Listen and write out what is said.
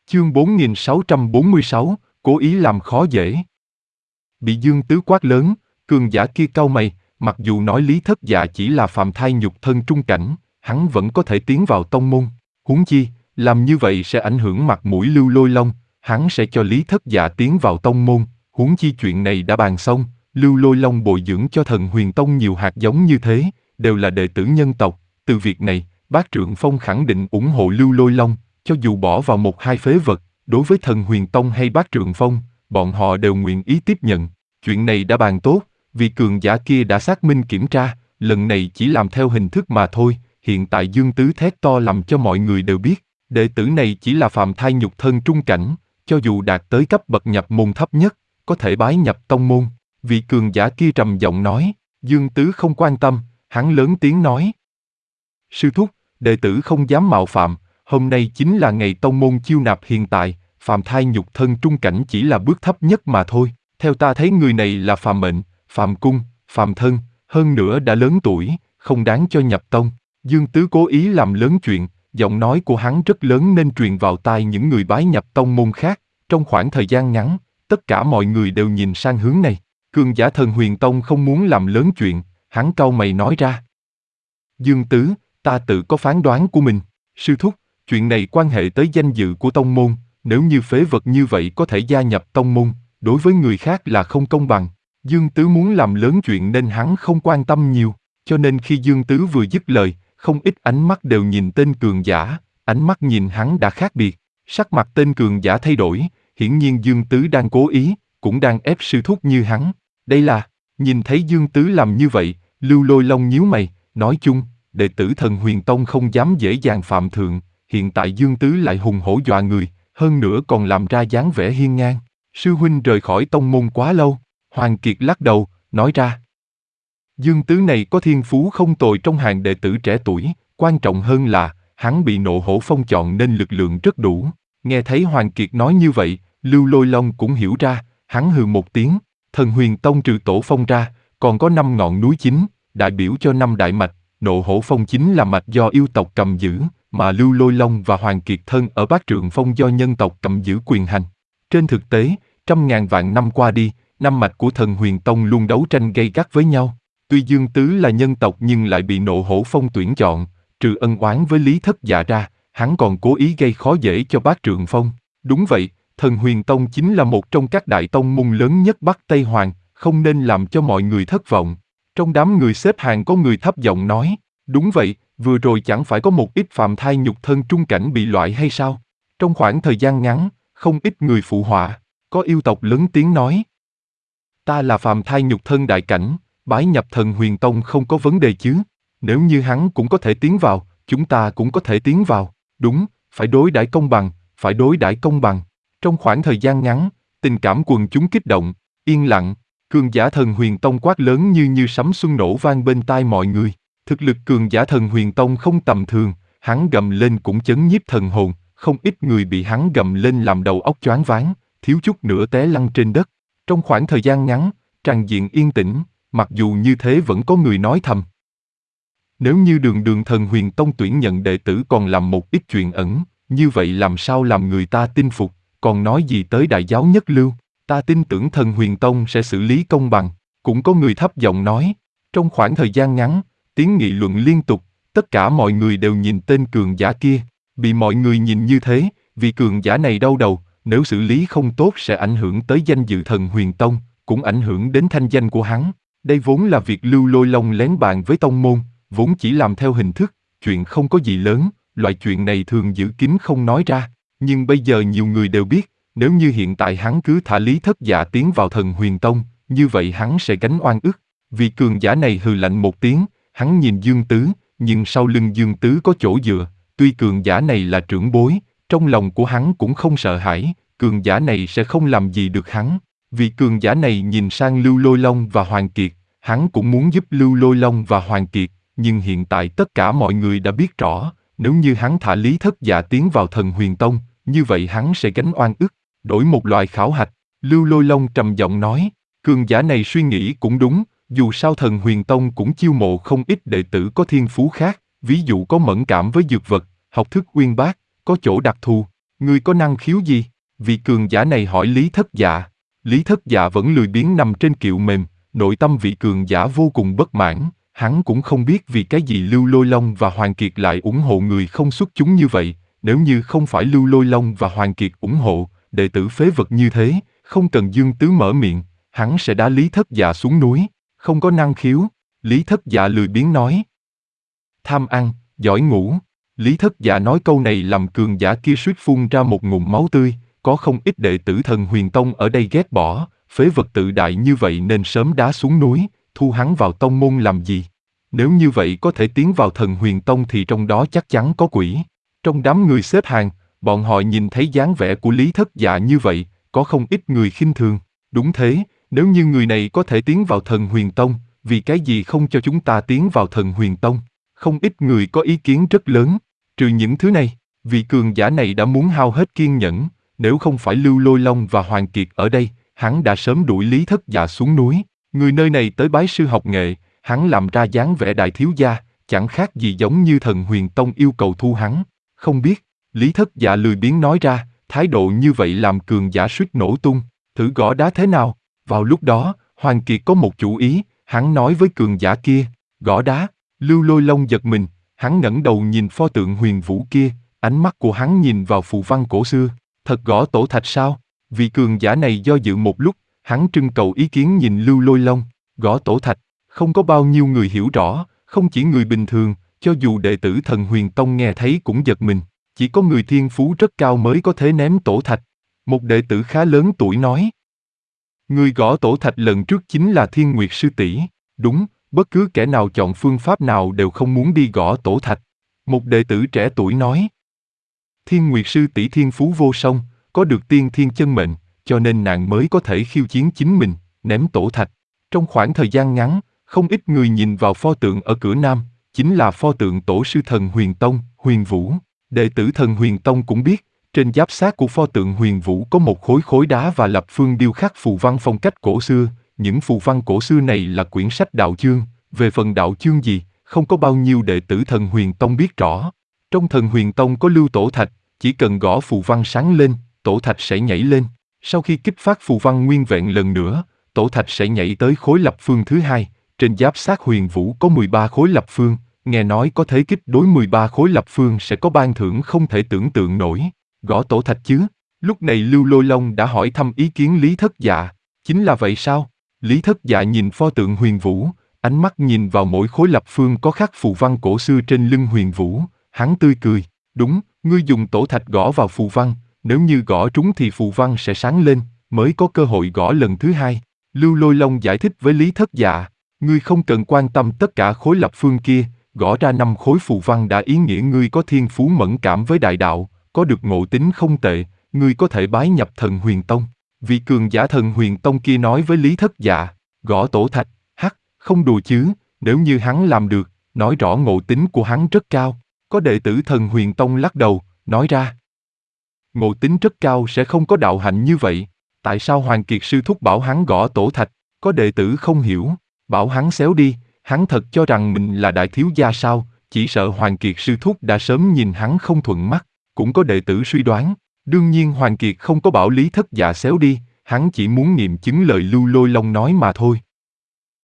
Chương 4646, cố ý làm khó dễ. Bị Dương Tứ quát lớn, cường giả kia cau mày, mặc dù nói Lý Thất Dạ chỉ là phàm thai nhục thân trung cảnh, hắn vẫn có thể tiến vào tông môn. Huống chi, làm như vậy sẽ ảnh hưởng mặt mũi Lưu Lôi Long, hắn sẽ cho Lý Thất Dạ tiến vào tông môn. Huống chi chuyện này đã bàn xong, Lưu Lôi Long bồi dưỡng cho Thần Huyền Tông nhiều hạt giống như thế, đều là đệ tử nhân tộc. Từ việc này, Bác Trượng Phong khẳng định ủng hộ Lưu Lôi Long, cho dù bỏ vào một hai phế vật, đối với Thần Huyền Tông hay Bác Trượng Phong, bọn họ đều nguyện ý tiếp nhận. Chuyện này đã bàn tốt, vì cường giả kia đã xác minh kiểm tra, lần này chỉ làm theo hình thức mà thôi. Hiện tại Dương Tứ thét to làm cho mọi người đều biết, đệ tử này chỉ là phàm thai nhục thân trung cảnh, cho dù đạt tới cấp bậc nhập môn thấp nhất, có thể bái nhập tông môn. Vị cường giả kia trầm giọng nói, Dương Tứ không quan tâm, hắn lớn tiếng nói. Sư thúc, đệ tử không dám mạo phạm, hôm nay chính là ngày tông môn chiêu nạp hiện tại, phàm thai nhục thân trung cảnh chỉ là bước thấp nhất mà thôi. Theo ta thấy người này là phàm mệnh, phàm cung, phàm thân, hơn nữa đã lớn tuổi, không đáng cho nhập tông. Dương Tứ cố ý làm lớn chuyện, giọng nói của hắn rất lớn nên truyền vào tai những người bái nhập tông môn khác. Trong khoảng thời gian ngắn, tất cả mọi người đều nhìn sang hướng này. Cường giả Thần Huyền Tông không muốn làm lớn chuyện, hắn cau mày nói ra. Dương Tứ, ta tự có phán đoán của mình. Sư thúc, chuyện này quan hệ tới danh dự của tông môn, nếu như phế vật như vậy có thể gia nhập tông môn, đối với người khác là không công bằng. Dương Tứ muốn làm lớn chuyện nên hắn không quan tâm nhiều, cho nên khi Dương Tứ vừa dứt lời, không ít ánh mắt đều nhìn tên cường giả, ánh mắt nhìn hắn đã khác biệt. Sắc mặt tên cường giả thay đổi, hiển nhiên Dương Tứ đang cố ý, cũng đang ép sư thúc như hắn. Đây là, nhìn thấy Dương Tứ làm như vậy, Lưu Lôi Long nhíu mày, nói chung, đệ tử Thần Huyền Tông không dám dễ dàng phạm thượng, hiện tại Dương Tứ lại hùng hổ dọa người, hơn nữa còn làm ra dáng vẻ hiên ngang. Sư huynh rời khỏi tông môn quá lâu, Hoàng Kiệt lắc đầu, nói ra. Dương Tứ này có thiên phú không tồi trong hàng đệ tử trẻ tuổi, quan trọng hơn là, hắn bị Nộ Hổ Phong chọn nên lực lượng rất đủ. Nghe thấy Hoàng Kiệt nói như vậy, Lưu Lôi Long cũng hiểu ra, hắn hừ một tiếng. Thần Huyền Tông trừ Tổ Phong ra, còn có 5 ngọn núi chính, đại biểu cho 5 đại mạch. Nộ Hổ Phong chính là mạch do yêu tộc cầm giữ, mà Lưu Lôi Long và Hoàng Kiệt thân ở Bát Trượng Phong do nhân tộc cầm giữ quyền hành. Trên thực tế, trăm ngàn vạn năm qua đi, 5 mạch của Thần Huyền Tông luôn đấu tranh gay gắt với nhau. Tuy Dương Tứ là nhân tộc nhưng lại bị Nộ Hổ Phong tuyển chọn, trừ ân oán với Lý Thất Dạ ra, hắn còn cố ý gây khó dễ cho Bát Trượng Phong. Đúng vậy, Thần Huyền Tông chính là một trong các đại tông môn lớn nhất Bắc Tây Hoàng, không nên làm cho mọi người thất vọng. Trong đám người xếp hàng có người thấp giọng nói, đúng vậy, vừa rồi chẳng phải có một ít phàm thai nhục thân trung cảnh bị loại hay sao? Trong khoảng thời gian ngắn, không ít người phụ họa, có yêu tộc lớn tiếng nói. Ta là phàm thai nhục thân đại cảnh, bái nhập Thần Huyền Tông không có vấn đề chứ? Nếu như hắn cũng có thể tiến vào, chúng ta cũng có thể tiến vào. Đúng, phải đối đãi công bằng, phải đối đãi công bằng. Trong khoảng thời gian ngắn, tình cảm quần chúng kích động, yên lặng, cường giả Thần Huyền Tông quát lớn như sấm xuân nổ vang bên tai mọi người. Thực lực cường giả Thần Huyền Tông không tầm thường, hắn gầm lên cũng chấn nhiếp thần hồn, không ít người bị hắn gầm lên làm đầu óc choáng váng, thiếu chút nữa té lăn trên đất. Trong khoảng thời gian ngắn, tràng diện yên tĩnh, mặc dù như thế vẫn có người nói thầm. Nếu như đường Thần Huyền Tông tuyển nhận đệ tử còn làm một ít chuyện ẩn, như vậy làm sao làm người ta tin phục, còn nói gì tới đại giáo nhất lưu, ta tin tưởng Thần Huyền Tông sẽ xử lý công bằng. Cũng có người thấp giọng nói, trong khoảng thời gian ngắn, tiếng nghị luận liên tục, tất cả mọi người đều nhìn tên cường giả kia, bị mọi người nhìn như thế, vì cường giả này đau đầu, nếu xử lý không tốt sẽ ảnh hưởng tới danh dự Thần Huyền Tông, cũng ảnh hưởng đến thanh danh của hắn. Đây vốn là việc Lưu Lôi Long lén bàn với tông môn, vốn chỉ làm theo hình thức, chuyện không có gì lớn, loại chuyện này thường giữ kín không nói ra, nhưng bây giờ nhiều người đều biết, nếu như hiện tại hắn cứ thả Lý Thất Dạ tiến vào Thần Huyền Tông, như vậy hắn sẽ gánh oan ức. Vì cường giả này hừ lạnh một tiếng, hắn nhìn Dương Tứ, nhưng sau lưng Dương Tứ có chỗ dựa, tuy cường giả này là trưởng bối, trong lòng của hắn cũng không sợ hãi, cường giả này sẽ không làm gì được hắn. Vì cường giả này nhìn sang Lưu Lôi Long và Hoàng Kiệt, hắn cũng muốn giúp Lưu Lôi Long và Hoàng Kiệt, nhưng hiện tại tất cả mọi người đã biết rõ, nếu như hắn thả Lý Thất Dạ tiến vào Thần Huyền Tông, như vậy hắn sẽ gánh oan ức. Đổi một loại khảo hạch, Lưu Lôi Long trầm giọng nói, cường giả này suy nghĩ cũng đúng, dù sao Thần Huyền Tông cũng chiêu mộ không ít đệ tử có thiên phú khác, ví dụ có mẫn cảm với dược vật, học thức uyên bác, có chỗ đặc thù. Ngươi có năng khiếu gì? Vị cường giả này hỏi Lý Thất Dạ. Lý Thất Dạ vẫn lười biếng nằm trên kiệu mềm, nội tâm vị cường giả vô cùng bất mãn, hắn cũng không biết vì cái gì Lưu Lôi Long và Hoàng Kiệt lại ủng hộ người không xuất chúng như vậy, nếu như không phải Lưu Lôi Long và Hoàng Kiệt ủng hộ, đệ tử phế vật như thế, không cần Dương Tứ mở miệng, hắn sẽ đá Lý Thất Dạ xuống núi, không có năng khiếu, Lý Thất Dạ lười biếng nói. Tham ăn, giỏi ngủ. Lý Thất Dạ nói câu này làm cường giả kia suýt phun ra một ngụm máu tươi, có không ít đệ tử Thần Huyền Tông ở đây ghét bỏ, phế vật tự đại như vậy nên sớm đá xuống núi, thu hắn vào tông môn làm gì? Nếu như vậy có thể tiến vào Thần Huyền Tông thì trong đó chắc chắn có quỷ. Trong đám người xếp hàng, bọn họ nhìn thấy dáng vẻ của Lý Thất Dạ như vậy, có không ít người khinh thường. Đúng thế, nếu như người này có thể tiến vào Thần Huyền Tông, vì cái gì không cho chúng ta tiến vào Thần Huyền Tông? Không ít người có ý kiến rất lớn. Trừ những thứ này, vị cường giả này đã muốn hao hết kiên nhẫn, nếu không phải Lưu Lôi Long và Hoàng Kiệt ở đây, hắn đã sớm đuổi Lý Thất Dạ xuống núi. Người nơi này tới bái sư học nghệ, hắn làm ra dáng vẻ đại thiếu gia, chẳng khác gì giống như Thần Huyền Tông yêu cầu thu hắn. Không biết, Lý Thất Dạ lười biếng nói ra, thái độ như vậy làm cường giả suýt nổ tung, thử gõ đá thế nào? Vào lúc đó, Hoàng Kiệt có một chủ ý, hắn nói với cường giả kia, gõ đá. Lưu Lôi Long giật mình, hắn ngẩng đầu nhìn pho tượng Huyền Vũ kia, ánh mắt của hắn nhìn vào phù văn cổ xưa, thật gõ tổ thạch sao? Vị cường giả này do dự một lúc, hắn trưng cầu ý kiến nhìn Lưu Lôi Long, gõ tổ thạch, không có bao nhiêu người hiểu rõ, không chỉ người bình thường, cho dù đệ tử Thần Huyền Tông nghe thấy cũng giật mình, chỉ có người thiên phú rất cao mới có thể ném tổ thạch. Một đệ tử khá lớn tuổi nói, người gõ tổ thạch lần trước chính là Thiên Nguyệt sư tỷ, đúng. Bất cứ kẻ nào chọn phương pháp nào đều không muốn đi gõ tổ thạch. Một đệ tử trẻ tuổi nói. Thiên Nguyệt sư tỷ thiên phú vô song, có được tiên thiên chân mệnh, cho nên nàng mới có thể khiêu chiến chính mình, ném tổ thạch. Trong khoảng thời gian ngắn, không ít người nhìn vào pho tượng ở cửa Nam, chính là pho tượng tổ sư Thần Huyền Tông, Huyền Vũ. Đệ tử Thần Huyền Tông cũng biết, trên giáp xác của pho tượng Huyền Vũ có một khối đá và lập phương điêu khắc phù văn phong cách cổ xưa. Những phù văn cổ xưa này là quyển sách đạo chương, về phần đạo chương gì, không có bao nhiêu đệ tử Thần Huyền Tông biết rõ. Trong Thần Huyền Tông có lưu tổ thạch, chỉ cần gõ phù văn sáng lên, tổ thạch sẽ nhảy lên. Sau khi kích phát phù văn nguyên vẹn lần nữa, tổ thạch sẽ nhảy tới khối lập phương thứ hai. Trên giáp xác Huyền Vũ có 13 khối lập phương, nghe nói có thể kích đối 13 khối lập phương sẽ có ban thưởng không thể tưởng tượng nổi. Gõ tổ thạch chứ? Lúc này Lưu Lôi Long đã hỏi thăm ý kiến Lý Thất Dạ. Chính là vậy sao? Lý Thất Dạ nhìn pho tượng Huyền Vũ, ánh mắt nhìn vào mỗi khối lập phương có khắc phù văn cổ xưa trên lưng Huyền Vũ, hắn tươi cười, đúng, ngươi dùng tổ thạch gõ vào phù văn, nếu như gõ trúng thì phù văn sẽ sáng lên, mới có cơ hội gõ lần thứ hai. Lưu Lôi Long giải thích với Lý Thất Dạ, ngươi không cần quan tâm tất cả khối lập phương kia, gõ ra 5 khối phù văn đã ý nghĩa ngươi có thiên phú mẫn cảm với đại đạo, có được ngộ tính không tệ, ngươi có thể bái nhập Thần Huyền Tông. Vị cường giả Thần Huyền Tông kia nói với Lý Thất Dạ, gõ tổ thạch, không đùa chứ, nếu như hắn làm được, nói rõ ngộ tính của hắn rất cao. Có đệ tử Thần Huyền Tông lắc đầu, nói ra, ngộ tính rất cao sẽ không có đạo hạnh như vậy. Tại sao Hoàng Kiệt sư thúc bảo hắn gõ tổ thạch? Có đệ tử không hiểu, bảo hắn xéo đi, hắn thật cho rằng mình là đại thiếu gia sao, chỉ sợ Hoàng Kiệt sư thúc đã sớm nhìn hắn không thuận mắt. Cũng có đệ tử suy đoán, đương nhiên Hoàng Kiệt không có bảo Lý Thất Dạ xéo đi, hắn chỉ muốn nghiệm chứng lời Lưu Lôi Long nói mà thôi.